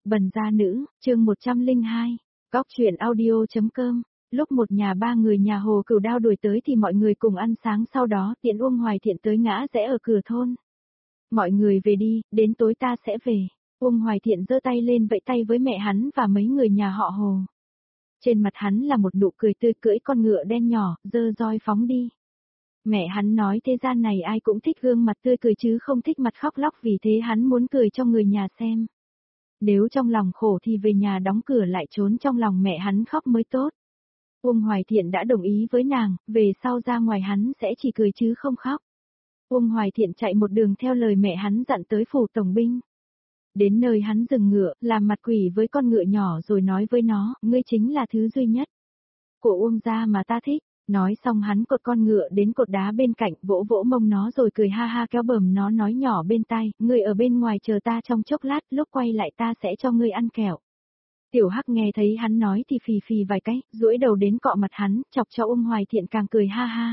Bần gia nữ, chương 102, góc truyện audio.com. Lúc một nhà ba người nhà Hồ Cửu Đao đuổi tới thì mọi người cùng ăn sáng, sau đó tiện Uông Hoài Thiện tới ngã rẽ ở cửa thôn. Mọi người về đi, đến tối ta sẽ về. Uông Hoài Thiện giơ tay lên vẫy tay với mẹ hắn và mấy người nhà họ Hồ. Trên mặt hắn là một nụ cười tươi, cưỡi con ngựa đen nhỏ, giơ roi phóng đi. Mẹ hắn nói thế gian này ai cũng thích gương mặt tươi cười chứ không thích mặt khóc lóc, vì thế hắn muốn cười cho người nhà xem. Nếu trong lòng khổ thì về nhà đóng cửa lại trốn trong lòng mẹ hắn khóc mới tốt. Uông Hoài Thiện đã đồng ý với nàng, về sau ra ngoài hắn sẽ chỉ cười chứ không khóc. Uông Hoài Thiện chạy một đường theo lời mẹ hắn dặn tới phủ tổng binh. Đến nơi hắn dừng ngựa, làm mặt quỷ với con ngựa nhỏ rồi nói với nó, ngươi chính là thứ duy nhất của Uông gia mà ta thích. Nói xong hắn cột con ngựa đến cột đá bên cạnh, vỗ vỗ mông nó rồi cười ha ha kéo bờm nó, nói nhỏ bên tai, ngươi ở bên ngoài chờ ta trong chốc lát, lúc quay lại ta sẽ cho ngươi ăn kẹo. Tiểu Hắc nghe thấy hắn nói thì phì phì vài cái, duỗi đầu đến cọ mặt hắn, chọc cho Uông Hoài Thiện càng cười ha ha.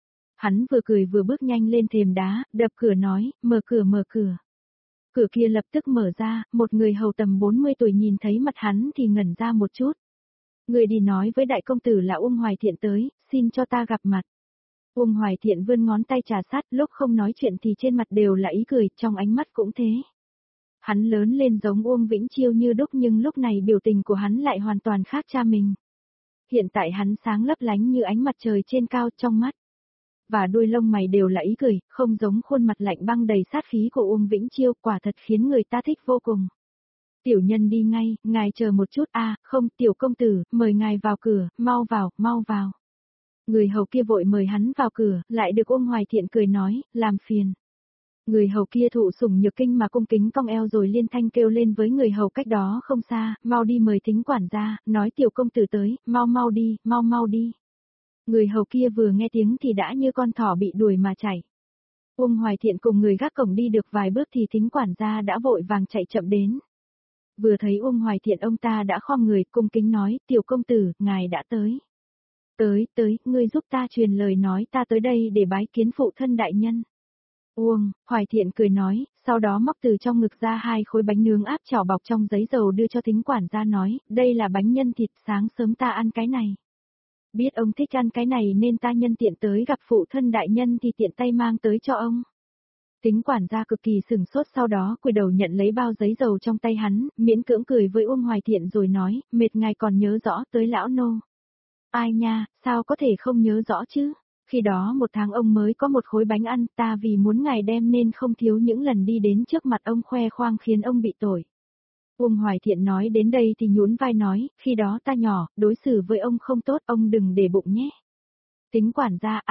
Hắn vừa cười vừa bước nhanh lên thềm đá, đập cửa nói, mở cửa mở cửa. Cửa kia lập tức mở ra, một người hầu tầm 40 tuổi nhìn thấy mặt hắn thì ngẩn ra một chút. Người đi nói với đại công tử là Uông Hoài Thiện tới, xin cho ta gặp mặt. Uông Hoài Thiện vươn ngón tay trà sát, lúc không nói chuyện thì trên mặt đều là ý cười, trong ánh mắt cũng thế. Hắn lớn lên giống Uông Vĩnh Chiêu như đúc, nhưng lúc này biểu tình của hắn lại hoàn toàn khác cha mình. Hiện tại hắn sáng lấp lánh như ánh mặt trời trên cao, trong mắt và đuôi lông mày đều là ý cười, không giống khuôn mặt lạnh băng đầy sát khí của Uông Vĩnh Chiêu, quả thật khiến người ta thích vô cùng. Tiểu nhân đi ngay, ngài chờ một chút, không, tiểu công tử, mời ngài vào cửa, mau vào, mau vào. Người hầu kia vội mời hắn vào cửa, lại được Uông Hoài Thiện cười nói, làm phiền. Người hầu kia thụ sủng nhược kinh mà cung kính cong eo rồi liên thanh kêu lên với người hầu cách đó không xa, mau đi mời thính quản gia, nói tiểu công tử tới, mau mau đi, mau mau đi. Người hầu kia vừa nghe tiếng thì đã như con thỏ bị đuổi mà chạy. Uông Hoài Thiện cùng người gác cổng đi được vài bước thì thính quản gia đã vội vàng chạy chậm đến. Vừa thấy Uông Hoài Thiện ông ta đã khom người cung kính nói, tiểu công tử, ngài đã tới. Tới, ngươi giúp ta truyền lời nói ta tới đây để bái kiến phụ thân đại nhân. Uông Hoài Thiện cười nói, sau đó móc từ trong ngực ra 2 khối bánh nướng áp chảo bọc trong giấy dầu đưa cho thính quản gia nói, đây là bánh nhân thịt, sáng sớm ta ăn cái này. Biết ông thích ăn cái này nên ta nhân tiện tới gặp phụ thân đại nhân thì tiện tay mang tới cho ông. Thính quản gia cực kỳ sừng sốt, sau đó cúi đầu nhận lấy bao giấy dầu trong tay hắn, miễn cưỡng cười với Uông Hoài Thiện rồi nói, mệt ngài còn nhớ rõ tới lão nô. Ai nha, sao có thể không nhớ rõ chứ? Khi đó 1 tháng ông mới có 1 khối bánh ăn, ta vì muốn ngài đem nên không thiếu những lần đi đến trước mặt ông khoe khoang khiến ông bị tội. Uông Hoài Thiện nói đến đây thì nhún vai nói, khi đó ta nhỏ, đối xử với ông không tốt, ông đừng để bụng nhé. Thính quản gia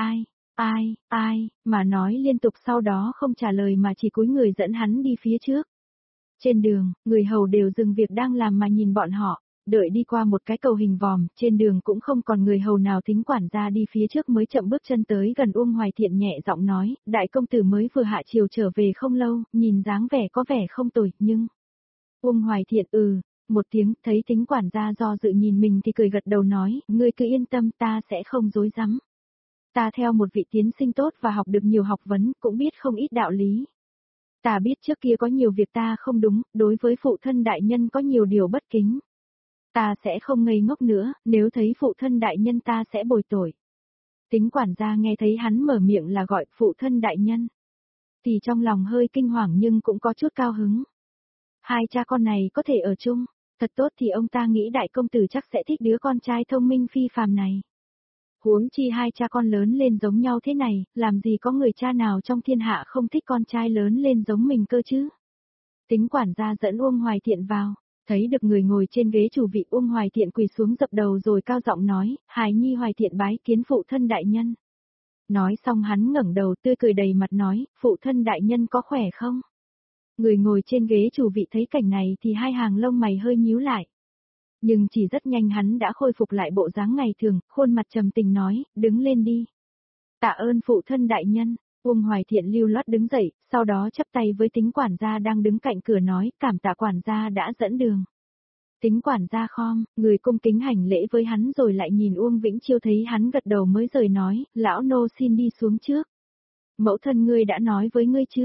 ai, mà nói liên tục, sau đó không trả lời mà chỉ cúi người dẫn hắn đi phía trước. Trên đường, người hầu đều dừng việc đang làm mà nhìn bọn họ, đợi đi qua một cái cầu hình vòm, trên đường cũng không còn người hầu nào, thính quản gia đi phía trước mới chậm bước chân tới gần Uông Hoài Thiện nhẹ giọng nói, đại công tử mới vừa hạ triều trở về không lâu, nhìn dáng vẻ có vẻ không tồi, nhưng... Uông Hoài Thiện một tiếng, thấy thính quản gia do dự nhìn mình thì cười gật đầu nói, ngươi cứ yên tâm, ta sẽ không dối rắm. Ta theo một vị tiến sinh tốt và học được nhiều học vấn, cũng biết không ít đạo lý. Ta biết trước kia có nhiều việc ta không đúng, đối với phụ thân đại nhân có nhiều điều bất kính. Ta sẽ không ngây ngốc nữa, nếu thấy phụ thân đại nhân ta sẽ bồi tội. Thính quản gia nghe thấy hắn mở miệng là gọi phụ thân đại nhân, thì trong lòng hơi kinh hoàng nhưng cũng có chút cao hứng. 2 cha con này có thể ở chung, thật tốt, thì ông ta nghĩ đại công tử chắc sẽ thích đứa con trai thông minh phi phàm này. Huống chi 2 cha con lớn lên giống nhau thế này, làm gì có người cha nào trong thiên hạ không thích con trai lớn lên giống mình cơ chứ. Thính quản gia dẫn Uông Hoài Thiện vào, thấy được người ngồi trên ghế chủ vị, Uông Hoài Thiện quỳ xuống dập đầu rồi cao giọng nói, hài nhi Hoài Thiện bái kiến phụ thân đại nhân. Nói xong hắn ngẩng đầu tươi cười đầy mặt nói, phụ thân đại nhân có khỏe không? Người ngồi trên ghế chủ vị thấy cảnh này thì 2 hàng lông mày hơi nhíu lại. Nhưng chỉ rất nhanh hắn đã khôi phục lại bộ dáng ngày thường, khuôn mặt trầm tình nói, đứng lên đi. Tạ ơn phụ thân đại nhân. Uông Hoài Thiện lưu loát đứng dậy, sau đó chắp tay với thính quản gia đang đứng cạnh cửa nói, cảm tạ quản gia đã dẫn đường. Thính quản gia khom, người cung kính hành lễ với hắn rồi lại nhìn Uông Vĩnh Chiêu, thấy hắn gật đầu mới rời nói, lão nô xin đi xuống trước. Mẫu thân ngươi đã nói với ngươi chưa?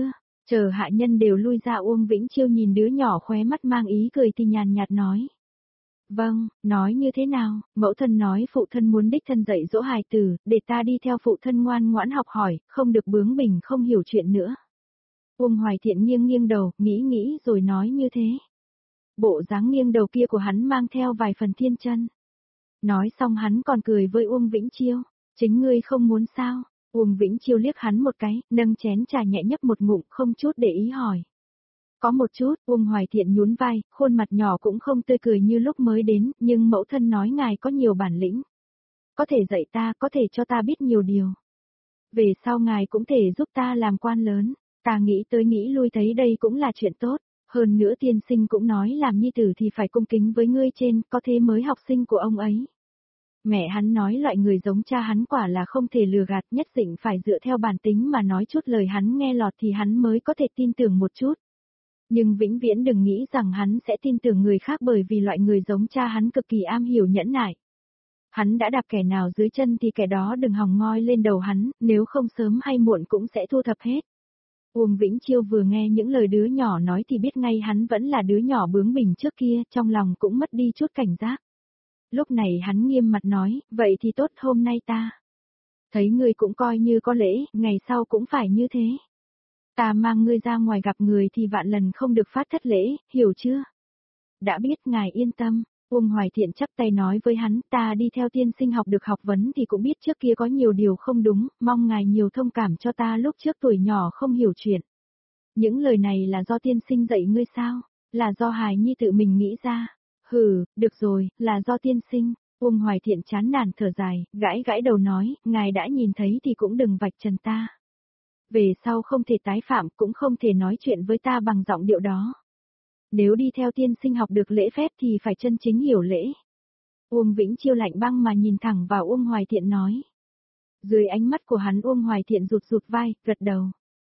Chờ hạ nhân đều lui ra, Uông Vĩnh Chiêu nhìn đứa nhỏ khóe mắt mang ý cười thì nhàn nhạt nói. Vâng, nói như thế nào, mẫu thân nói phụ thân muốn đích thân dạy dỗ hài tử, để ta đi theo phụ thân ngoan ngoãn học hỏi, không được bướng bỉnh không hiểu chuyện nữa. Uông Hoài Thiện nghiêng nghiêng đầu, nghĩ rồi nói như thế. Bộ dáng nghiêng đầu kia của hắn mang theo vài phần thiên chân. Nói xong hắn còn cười với Uông Vĩnh Chiêu, chính ngươi không muốn sao? Uông Vĩnh Chiêu liếc hắn một cái, nâng chén trà nhẹ nhấp một ngụm, không chút để ý hỏi. Có một chút, Uông Hoài Thiện nhún vai, khuôn mặt nhỏ cũng không tươi cười như lúc mới đến, nhưng mẫu thân nói ngài có nhiều bản lĩnh. Có thể dạy ta, có thể cho ta biết nhiều điều. Về sau ngài cũng thể giúp ta làm quan lớn, ta nghĩ tới nghĩ lui thấy đây cũng là chuyện tốt. Hơn nữa tiên sinh cũng nói làm nhi tử thì phải cung kính với ngươi trên, có thế mới học sinh của ông ấy. Mẹ hắn nói loại người giống cha hắn quả là không thể lừa gạt, nhất định phải dựa theo bản tính mà nói chút lời hắn nghe lọt thì hắn mới có thể tin tưởng một chút. Nhưng vĩnh viễn đừng nghĩ rằng hắn sẽ tin tưởng người khác, bởi vì loại người giống cha hắn cực kỳ am hiểu nhẫn nại. Hắn đã đạp kẻ nào dưới chân thì kẻ đó đừng hòng ngoi lên đầu hắn, nếu không sớm hay muộn cũng sẽ thu thập hết. Uông Vĩnh Chiêu vừa nghe những lời đứa nhỏ nói thì biết ngay hắn vẫn là đứa nhỏ bướng bỉnh trước kia, trong lòng cũng mất đi chút cảnh giác. Lúc này hắn nghiêm mặt nói, vậy thì tốt, hôm nay ta thấy ngươi cũng coi như có lễ, ngày sau cũng phải như thế. Ta mang ngươi ra ngoài gặp người thì vạn lần không được phát thất lễ, hiểu chưa? Đã biết, ngài yên tâm. Uông Hoài Thiện chắp tay nói với hắn, ta đi theo tiên sinh học được học vấn thì cũng biết trước kia có nhiều điều không đúng, mong ngài nhiều thông cảm cho ta lúc trước tuổi nhỏ không hiểu chuyện. Những lời này là do tiên sinh dạy ngươi sao? Là do hài nhi tự mình nghĩ ra? Hừ, được rồi, là do tiên sinh. Uông Hoài Thiện chán nản thở dài, gãi đầu nói, ngài đã nhìn thấy thì cũng đừng vạch trần ta. Về sau không thể tái phạm, cũng không thể nói chuyện với ta bằng giọng điệu đó. Nếu đi theo tiên sinh học được lễ phép thì phải chân chính hiểu lễ. Uông Vĩnh Chiêu lạnh băng mà nhìn thẳng vào Uông Hoài Thiện nói. Dưới ánh mắt của hắn, Uông Hoài Thiện rụt vai, gật đầu.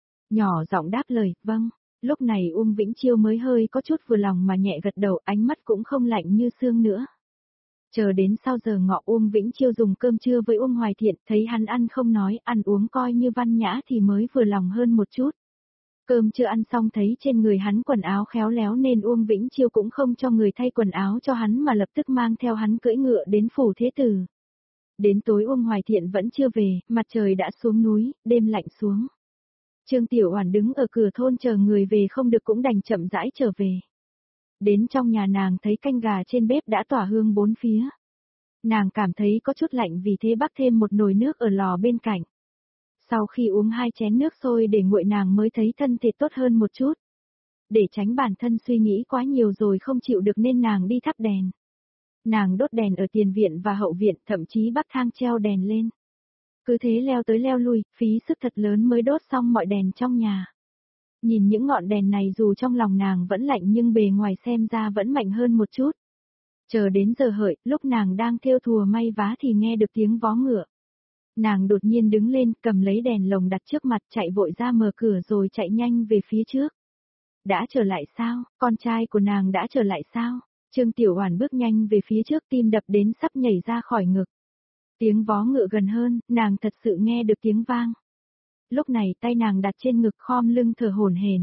Nhỏ giọng đáp lời, vâng. Lúc này Uông Vĩnh Chiêu mới hơi có chút vừa lòng mà nhẹ gật đầu, ánh mắt cũng không lạnh như xương nữa. Chờ đến sau giờ ngọ, Uông Vĩnh Chiêu dùng cơm trưa với Uông Hoài Thiện, thấy hắn ăn không nói, ăn uống coi như văn nhã thì mới vừa lòng hơn một chút. Cơm chưa ăn xong thấy trên người hắn quần áo khéo léo nên Uông Vĩnh Chiêu cũng không cho người thay quần áo cho hắn mà lập tức mang theo hắn cưỡi ngựa đến phủ thế tử. Đến tối Uông Hoài Thiện vẫn chưa về, mặt trời đã xuống núi, đêm lạnh xuống. Trương Tiểu Oản đứng ở cửa thôn chờ người về không được cũng đành chậm rãi trở về. Đến trong nhà nàng thấy canh gà trên bếp đã tỏa hương bốn phía. Nàng cảm thấy có chút lạnh vì thế bắc thêm một nồi nước ở lò bên cạnh. Sau khi uống 2 chén nước sôi để nguội nàng mới thấy thân thể tốt hơn một chút. Để tránh bản thân suy nghĩ quá nhiều rồi không chịu được nên nàng đi thắp đèn. Nàng đốt đèn ở tiền viện và hậu viện, thậm chí bắc thang treo đèn lên. Cứ thế leo tới leo lui, phí sức thật lớn mới đốt xong mọi đèn trong nhà. Nhìn những ngọn đèn này dù trong lòng nàng vẫn lạnh nhưng bề ngoài xem ra vẫn mạnh hơn một chút. Chờ đến giờ hợi, lúc nàng đang thêu thùa may vá thì nghe được tiếng vó ngựa. Nàng đột nhiên đứng lên, cầm lấy đèn lồng đặt trước mặt, chạy vội ra mở cửa rồi chạy nhanh về phía trước. Đã trở lại sao? Con trai của nàng đã trở lại sao? Trương Tiểu Oản bước nhanh về phía trước, tim đập đến sắp nhảy ra khỏi ngực. Tiếng vó ngựa gần hơn, nàng thật sự nghe được tiếng vang. Lúc này tay nàng đặt trên ngực khom lưng thở hổn hển.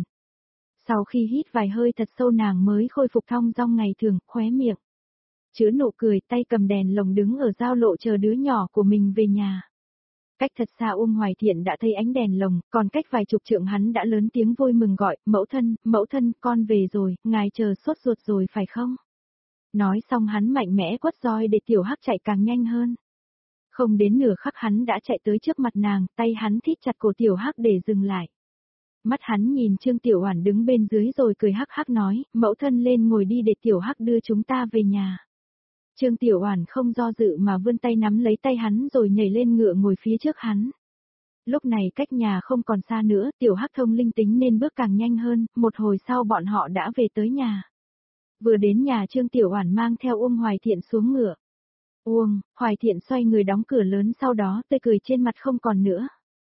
Sau khi hít vài hơi thật sâu nàng mới khôi phục thong dong ngày thường, khóe miệng chứa nụ cười, tay cầm đèn lồng đứng ở giao lộ chờ đứa nhỏ của mình về nhà. Cách thật xa Uông Hoài Thiện đã thấy ánh đèn lồng, còn cách vài chục trượng hắn đã lớn tiếng vui mừng gọi, mẫu thân, con về rồi, ngài chờ sốt ruột rồi phải không? Nói xong hắn mạnh mẽ quất roi để tiểu hắc chạy càng nhanh hơn. Không đến nửa khắc hắn đã chạy tới trước mặt nàng, tay hắn thít chặt cổ tiểu hắc để dừng lại. Mắt hắn nhìn Trương Tiểu Oản đứng bên dưới rồi cười hắc hắc nói, mẫu thân lên ngồi đi để tiểu hắc đưa chúng ta về nhà. Trương Tiểu Oản không do dự mà vươn tay nắm lấy tay hắn rồi nhảy lên ngựa ngồi phía trước hắn. Lúc này cách nhà không còn xa nữa, tiểu hắc thông linh tính nên bước càng nhanh hơn, một hồi sau bọn họ đã về tới nhà. Vừa đến nhà Trương Tiểu Oản mang theo Uông Hoài Thiện xuống ngựa. Uông, Hoài Thiện xoay người đóng cửa lớn sau đó tươi cười trên mặt không còn nữa.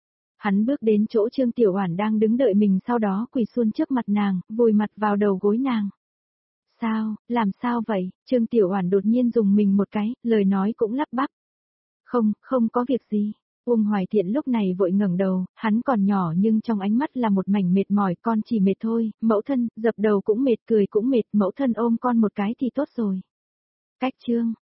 Hắn bước đến chỗ Trương Tiểu Oản đang đứng đợi mình sau đó quỳ xuống trước mặt nàng, vùi mặt vào đầu gối nàng. Sao, làm sao vậy? Trương Tiểu Oản đột nhiên dùng mình một cái, lời nói cũng lắp bắp. Không có việc gì. Uông Hoài Thiện lúc này vội ngẩng đầu, hắn còn nhỏ nhưng trong ánh mắt là một mảnh mệt mỏi, con chỉ mệt thôi, mẫu thân, dập đầu cũng mệt, cười cũng mệt, mẫu thân ôm con một cái thì tốt rồi. Cách chương